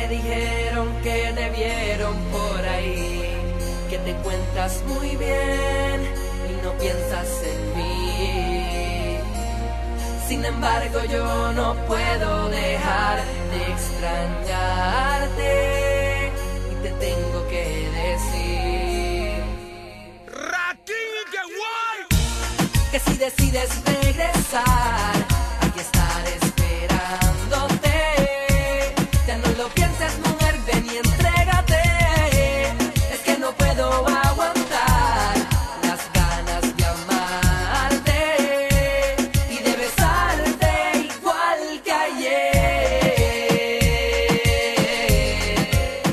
dijeron que te vieron por ahí, que te encuentras muy bien y no piensas en mí. Sin embargo yo no puedo dejar de extrañarte y te tengo que decir que si decides regresar, aquí estaré esperándote. Ya no lo pienses, mujer, ven y entrégate. Es que no puedo aguantar las ganas de amarte y de besarte igual que ayer.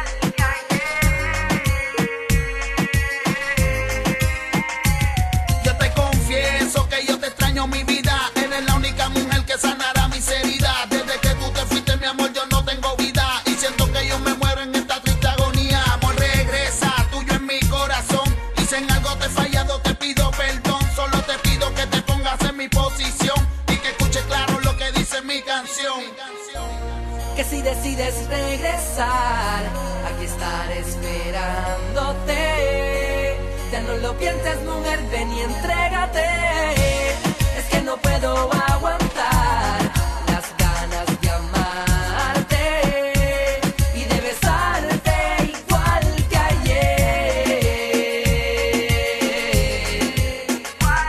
Yo te confieso que yo te extraño, mi vida. Eres la única mujer que sanará mis heridas. Desde que tú te fuiste, mi amor, yo no tengo vida y siento que yo me muero en esta triste agonía. Amor, regresa, tuyo en mi corazón. Y si en algo te he fallado, te pido perdón. Solo te pido que te pongas en mi posición y que escuches claro lo que dice mi canción. Que si decides regresar, aquí estaré esperándote. Ya no lo pienses, mujer, ven y entrégate. Es que no puedo aguantar las ganas de amarte y de besarte igual que ayer.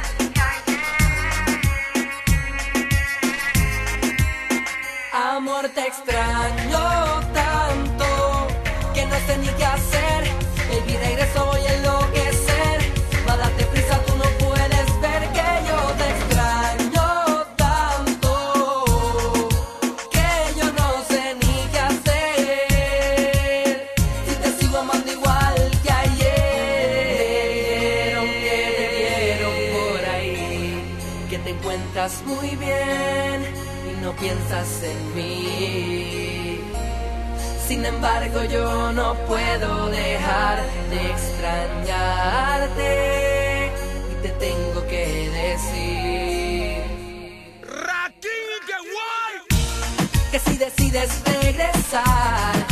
Amor, te extraño tanto que no sé ni qué hacer. Baby, regreso, voy a enloquecer. Va, date prisa, tú no puedes ver que yo te extraño tanto que yo no sé ni qué hacer. Si te sigo amando igual que ayer. Que te vieron por ahí, que te encuentras muy bien y no piensas en mí. Sin embargo yo no puedo dejar de extrañarte y te tengo que decir que si decides regresar,